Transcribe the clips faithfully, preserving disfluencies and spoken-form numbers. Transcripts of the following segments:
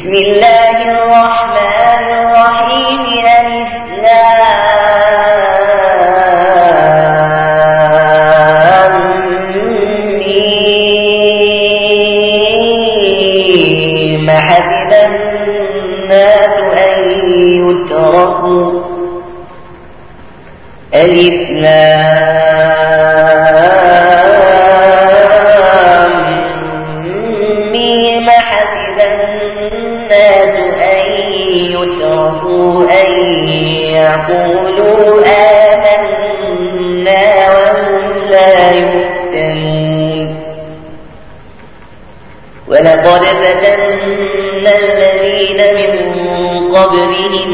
بسم الله الرحمن الرحيم. ألف لام ميم. حسب الناس أن يتركوا ألف لام ميم. حسب الناس أن يتركوا أن يقولوا آمنا وهم لا يفتنون. ولقد فتنا الذين من قبلهم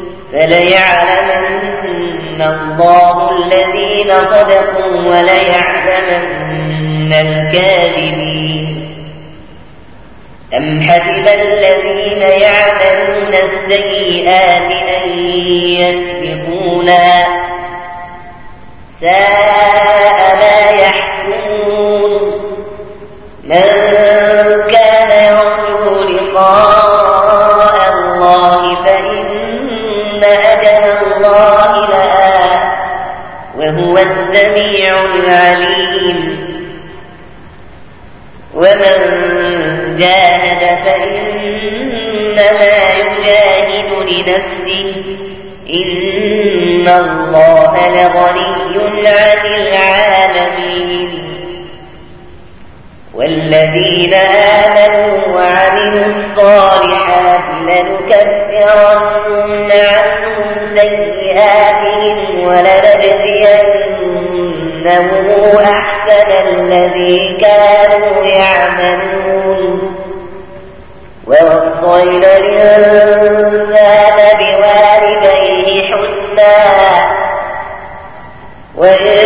فليعلمن الله الذين صدقوا وليعلمن الكاذبين. أم حسب الذين يعملون السيئات أن يسبقونا ساء ما يحكمون. من كان يرجو لقاء الله فإن أجل الله لآت وهو السميع العليم. ومن جاهد فإنما يجاهد لنفسه إن الله لغني عن العالمين. والذين آمنوا وعملوا الصالحات لنكفرن عنهم سيئاتهم ولنجزينهم أحسن الذي كانوا يعملون. ووصينا الإنسان بوالديه حسنا وإن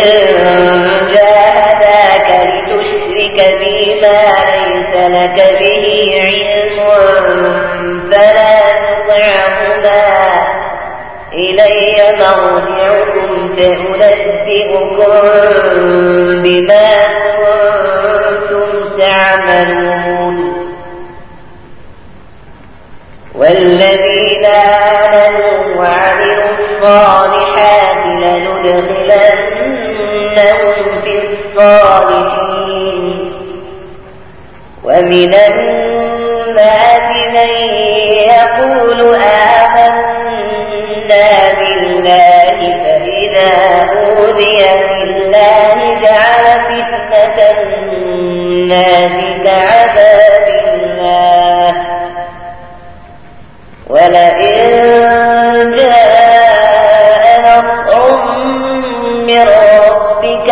جاهداك لتشرك بما ليس لك به علم فلا تطعهما إلي مرجعكم فأنبئكم بما كنتم تعملون. والذين آمنوا وعملوا الصالحات لندخلنهم في الصالحين. ومن الناس من يقول آمنا بالله فإذا أوذي بالله جعل فتنة الناس كعذاب الله ولئن جاء نصر من ربك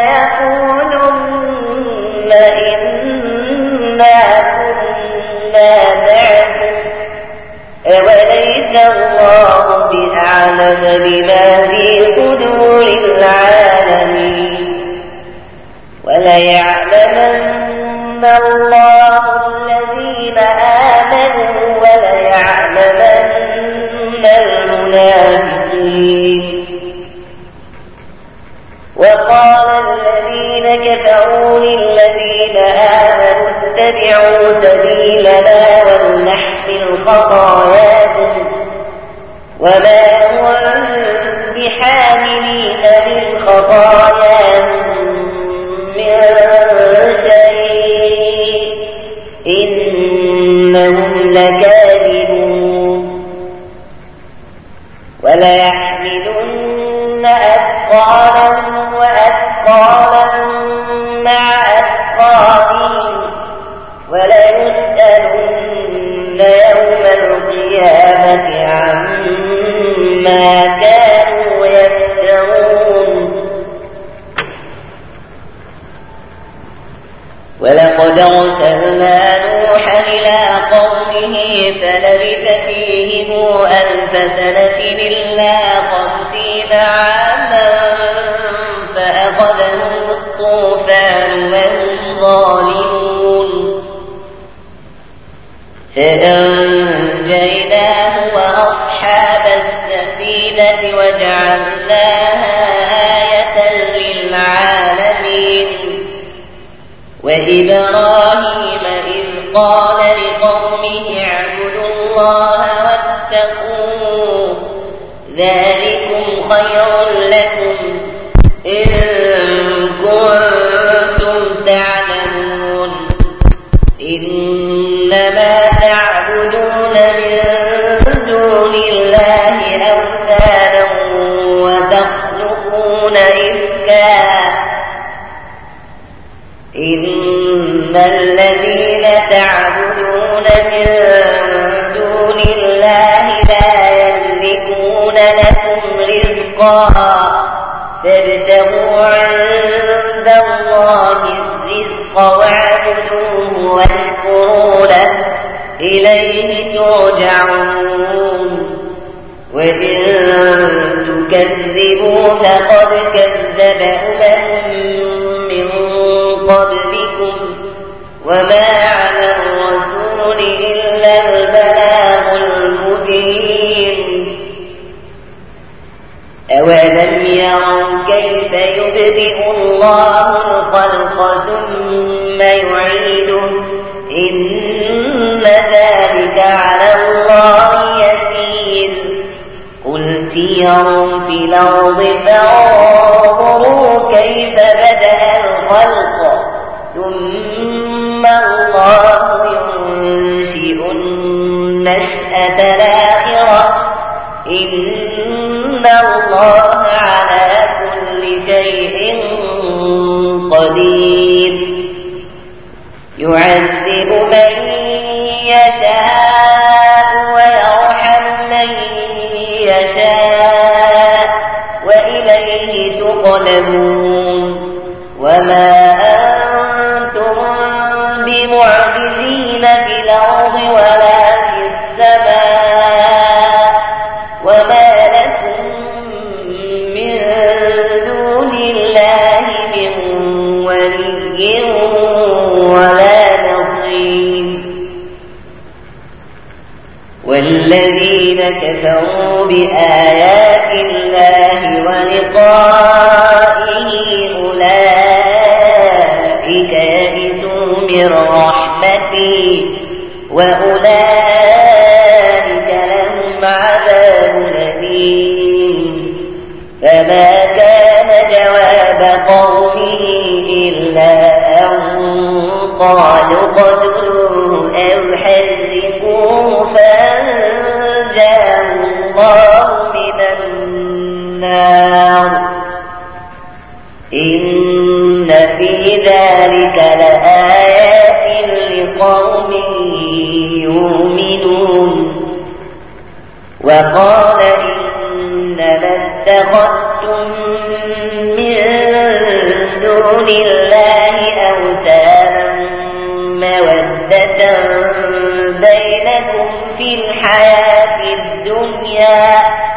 ليقولن إنا كنا معكم أوليس الله بأعلم بما في صدور العالمين. وليعلمن الله الذين آمنوا وليعلمن المنافقين. وقال الذين كفروا للذين آمنوا اتبعوا سبيلنا ولنحمل خطاياكم وما هم بحاملين من خطاياهم من شيء إنهم لكاذبون. وليحملن أثقالا وأثقالا مع أثقالهم وليسألن يوم القيامة عما كانوا يفترون. ولقد أرسلنا نوحا إلى قومه فلبث فيهم ألف سنة إلا خمسين عاما فأخذهم الطوفان وهم ظالمون فأنجيناه وأصحاب السفينة وجعلناها آية للعالمين. وإبراهيم إذ قال لقومه اعبدوا الله واتقوه ذلكم خير لكم إن كنتم تعلمون إنما تعبدون من دون الله أوثانا وتخلقون إفكا إن الذين تعبدون من دون الله لا يملكون لكم رزقا فابتغوا عند الله الرزق واعبدوه واشكروا له إليه ترجعون وإن تكذبوا فقد كذب أمم من قبلكم وما على الرسول إلا البلاغ المبين أولم يروا كيف يبدئ الله الخلق ثم يعيده إن ذلك على الله يسير قل سيروا في الأرض فانظروا كيف بدأ الخلق ثم الله ينشئ النشأة الآخرة إن الله على كل شيء قدير يعذب من يشاء ويرحم من يشاء وإليه تقلبون وما أنتم بمعجزين في الأرض ولا في السماء وما لكم من دون الله من ولي ولا نصير والذين كفروا بآيات الله ولقائه أولئك يئسوا من رحمتي وأولئك لهم عذاب أليم فما كان جواب قومه إلا أن قالوا اقتلوه أو حرقوه فأنجاه الله من النار إن في ذلك لآيات لقوم يؤمنون وقال إنما اتخذتم من دون الله أوثانا مودة بينكم في الحياة الدنيا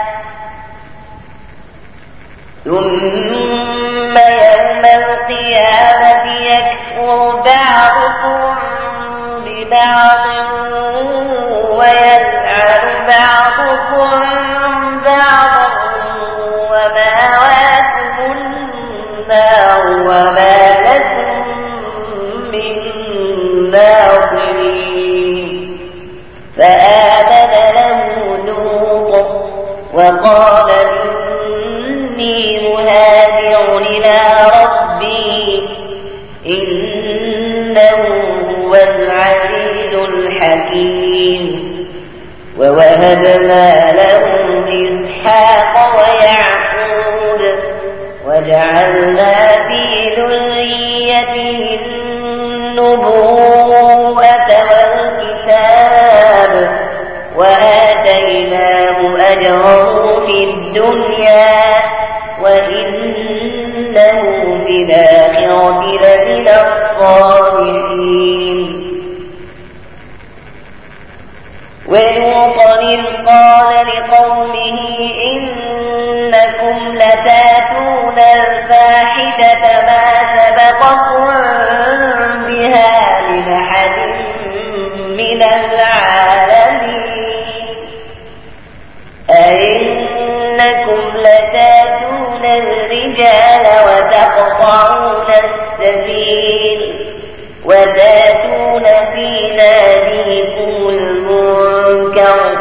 ثم يوم القيامة يكفر بعضكم ببعض ويلعن بعضكم بعضا ومأواكم النار وما لكم من ناصرين فآمن له لوط وقال إني مهاجر إلى ربي إنه هو العزيز الحكيم ووهبنا له إسحاق ويعقوب وجعلنا في ذريته النبوءة والكتاب وآتيناه أجره في الدنيا وإنه في الآخرة لمن الصالحين ولوطا إذ قال لقومه إنكم لتاتون الفاحشة ما سبقكم بها من أحد من العالمين أئنكم لتاتون الرجال وتقطعون السبيل وتاتون في ناديكم المنكر يذكر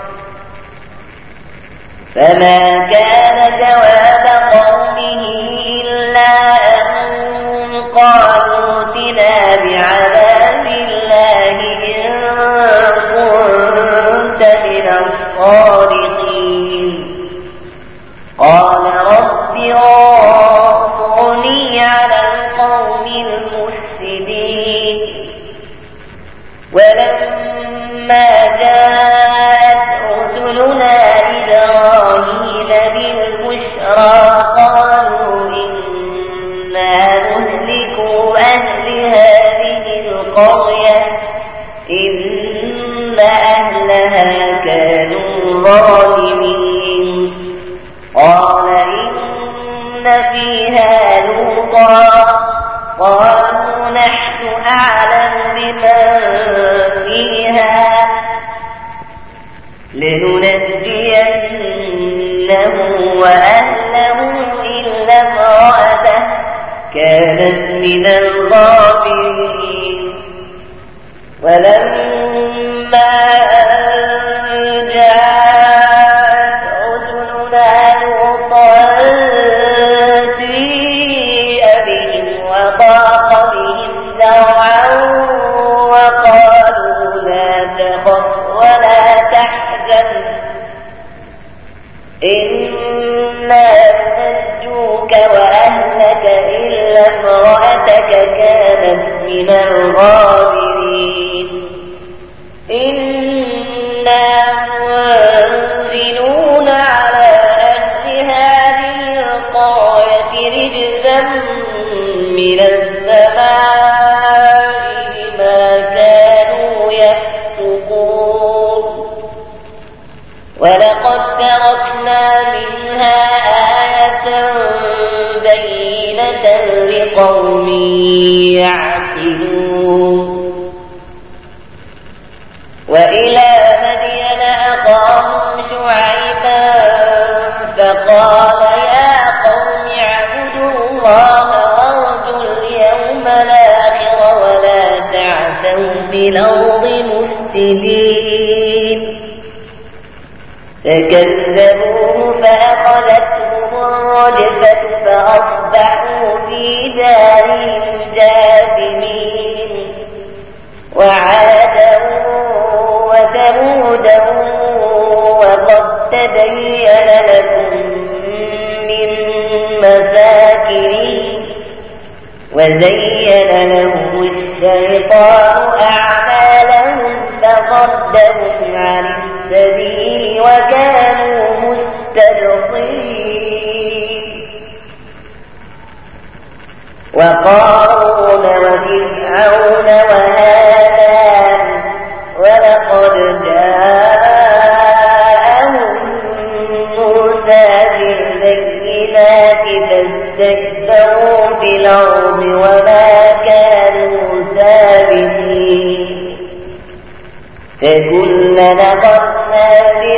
فما كان جواب قومه إلا أن قالوا ائتنا بعذاب الله إن كنت من الصادقين قال رب انصرني على القوم المفسدين ولما جاءت رسلنا إبراهيم بالبشرى قالوا إنا مهلكوا أهل هذه القرية إن أهلها كانوا ظالمين قال إن فيها لوطا قالوا نحن أعلم بمن فيها لننجينه وأهله إلا امرأته كانت من الغابرين ولما جاءت رسلنا لوطا سيء بهم وضاق بهم ذرعا وقالوا لا تخف ولا تحزن إنا ننجوك وأهلك إلا امرأتك كانت من الغابرين إنا منزلون على أهل هذه القرية رجزا من السماء بما كانوا يفسقون ولقد تركنا منها آية بينة لقوم يعقلون وإلى مدين أخاهم شعيبا فقال يا قوم اعبدوا الله وارجوا اليوم الآخر ولا تعثوا في الأرض مفسدين فكذبوه فأخذتهم الرجفة فأصبحوا في دارهم جاثمين وعادا وثمودا وقد تبين لكم من مساكنهم وزين لهم الشيطان أعمالهم فصدهم عن السبيل وكانوا مستبصرين وقارون وفرعون وهامان ولقد جاءهم موسى بالبينات فاستكبروا في الأرض وما كانوا سابقين فكلنا أخذنا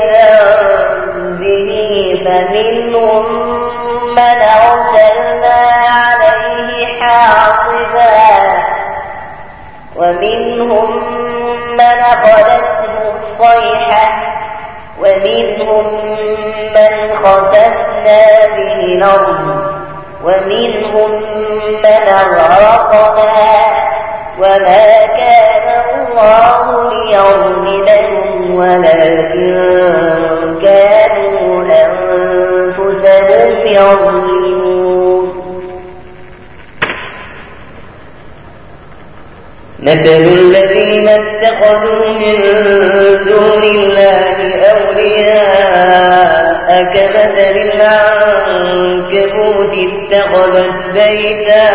بذنبه فمنهم من أرسلنا عليه حاصبا ومنهم من أخذته الصيحة ومنهم من خسفنا به الأرض ومنهم من أغرقنا وما كان الله ليظلمهم ولكن كانوا أنفسهم يظلمون مثل الذين اتخذوا من دون الله أولياء كمثل العنكبوت اتخذت بيتا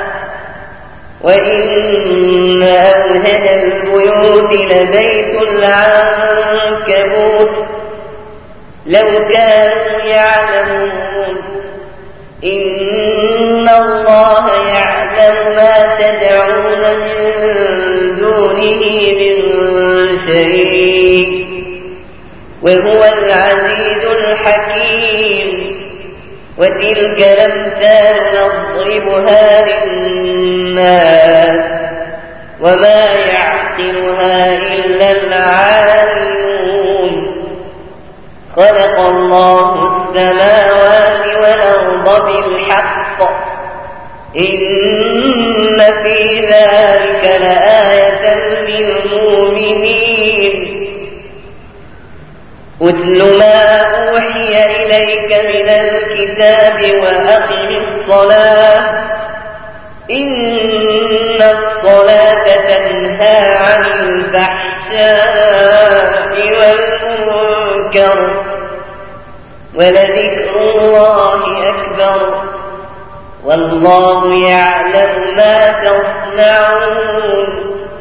وإن أوهن البيوت لبيت العنكبوت لو كانوا يعلمون إن الله يعلم ما تدعون من دونه من شيء وهو العزيز الحكيم وتلك الأمثال نضربها للناس وما يعقلها إلا العالمون خلق الله السماوات والأرض بالحق إن في ذلك لآية للمؤمنين أتل ما أوحي إليك من الكتاب وأقم الصلاة إن الصلاة تنهى عن الفحشاء والمنكر ولذكر الله أكبر والله يعلم ما تصنعون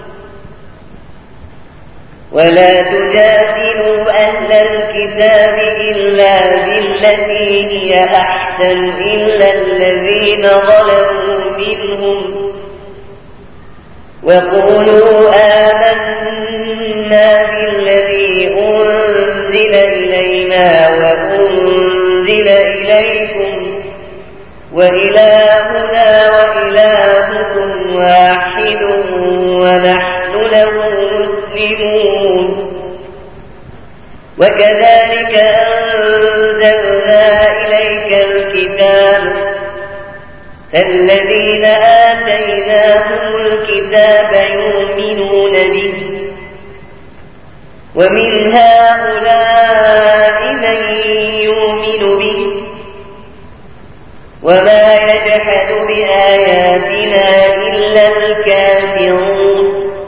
ولا تجادلوا أهل الكتاب إلا بالتي هي أحسن إلا الذين ظلموا منهم وقولوا آمنا بالذي أنزل إلينا وأنزل إليكم وإلهنا وإلهكم واحد ونحن له مسلمون وكذلك أنزلنا إليك الكتاب فالذين آتيناهم الكتاب يؤمنون به ومن هؤلاء من يؤمن به وما يجحد بآياتنا إلا الكافرون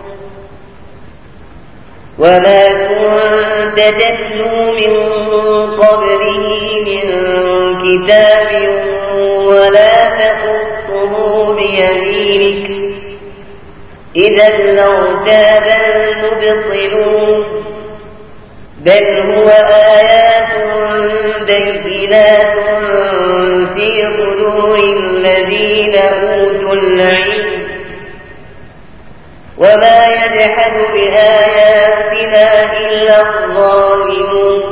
وما كنت تتلو من قبله من كتاب ولا تخطه بيمينك إذا لارتاب المبطلون بل هو آيات بينات في صدور الذين أوتوا العلم وما يجحد بآياتنا إلا الظالمون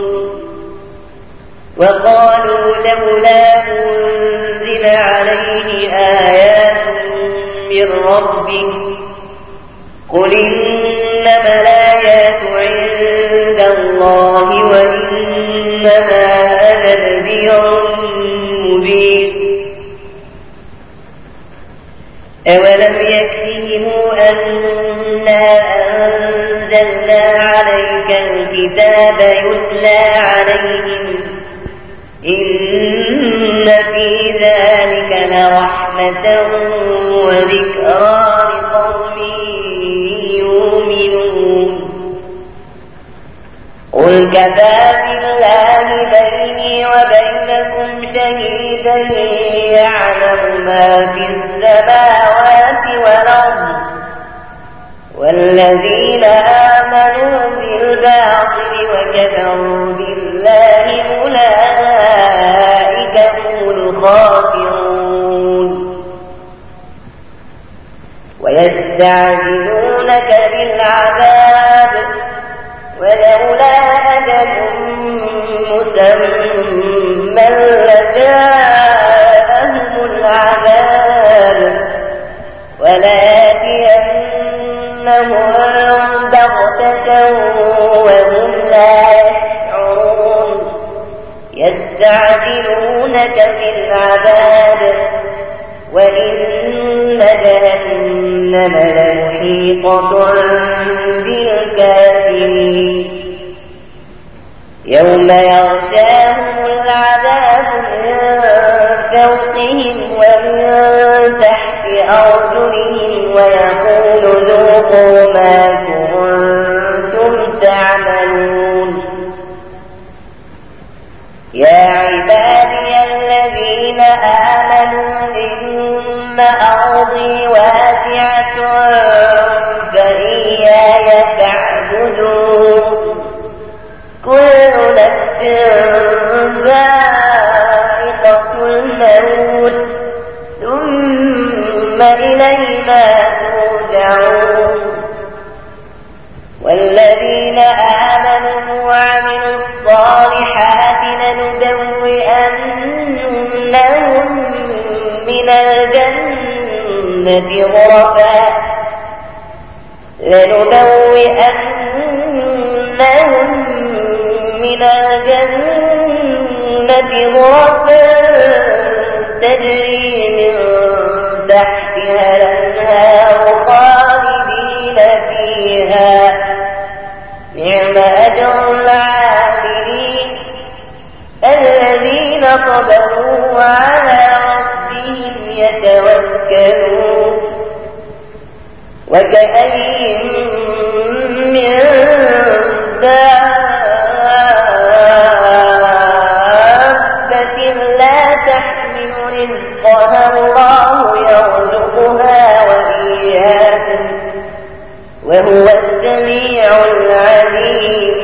وقالوا لولا أنزل عليه آيات من ربه قل إنما الآيات عند الله وإنما أنا نذير مبين أولم يكفهم أنا أنزلنا عليك الكتاب يتلى عليهم إن في ذلك لرحمة وذكرى لقوم يؤمنون قل كفى بالله بيني وبينكم شهيدا يعلم ما في السماوات والأرض والذين آمنوا بالباطل وكفروا بالله أولئك هم الخاسرون ويستعجلونك بالعذاب ولولا أجل مسمى لجاءهم العذاب وليأتينهم بغتة وهم لا يشعرون يستعجلونك بالعذاب وإن جهنم لمحيطة بالكافرين يوم يغشاهم العذاب من فوقهم ومن تحت أرجلهم ويقول ذوقوا ما كنتم تعملون يا عبادي الذين آمنوا إن أرضي واسعة فإياي فاعبدون كل نفس ذائقة الموت ثم إلينا ترجعون والذين آمنوا وعملوا الصالحات لنبوئنهم من الجنة غرفا لنبوئنهم من الجنة غرفا تجري من تحتها الأنهار خالدين فيها نعم أجر العاملين الذين صبروا وعلى ربهم يتوكلون وكأين من دابة لا تحمل رزقها الله يرزقها وإياكم وهو السميع العليم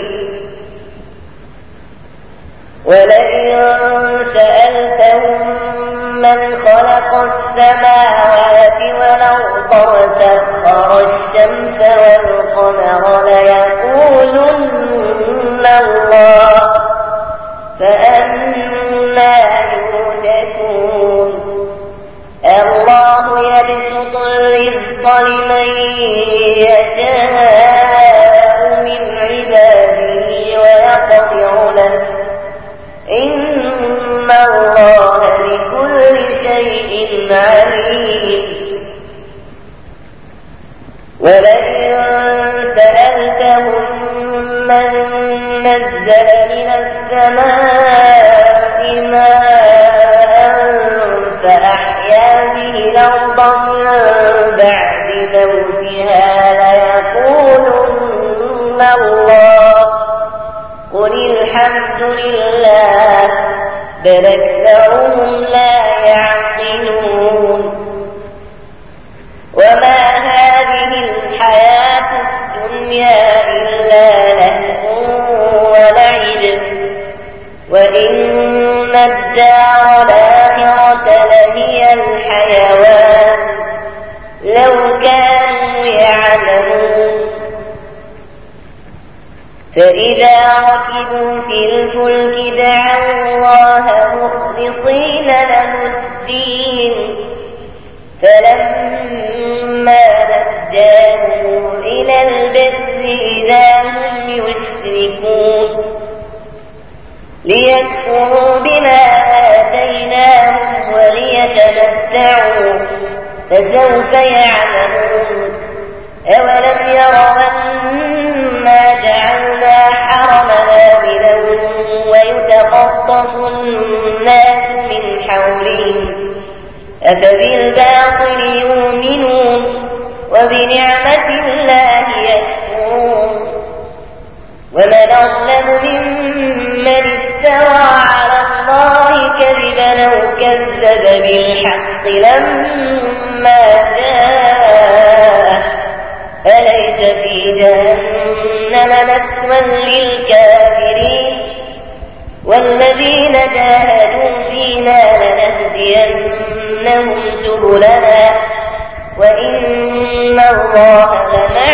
ولئن سألتهم من خلق السماوات والأرض وسخر الشمس والقمر ليقولن الله فأنى يؤفكون الله يبسط الرزق لمن يشاء من عباده ويقدر له إن الله بكل شيء عليم ولئن سألتهم من نزل من السماء ماء فأحيا به الأرض من بعد موتها ليقولن الله قل الحمد لله بل أكثرهم لا يعقلون وما هذه الحياة الدنيا إلا لهو ولعب وإن الدار الآخرة لهي الحيوان لو كانوا يعلمون فإذا ركبوا في الفلك دعوا الله مخلصين له الدين فلما نجاهم إلى البر إذا هم يشركون ليكفروا بما آتيناهم وليتمتعوا فسوف يعلمون أولم يروا أنا جعلنا حرما آمنا ويتخطف الناس من حولهم أفبالباطل يؤمنون وبنعمة الله يكفرون ومن أظلم ممن افترى على الله كذبا أو كذب بالحق لما جاءه أليس في جهنم مثوى للكافرين والذين جاهدوا فينا لنهدينهم سبلنا وإن الله لمع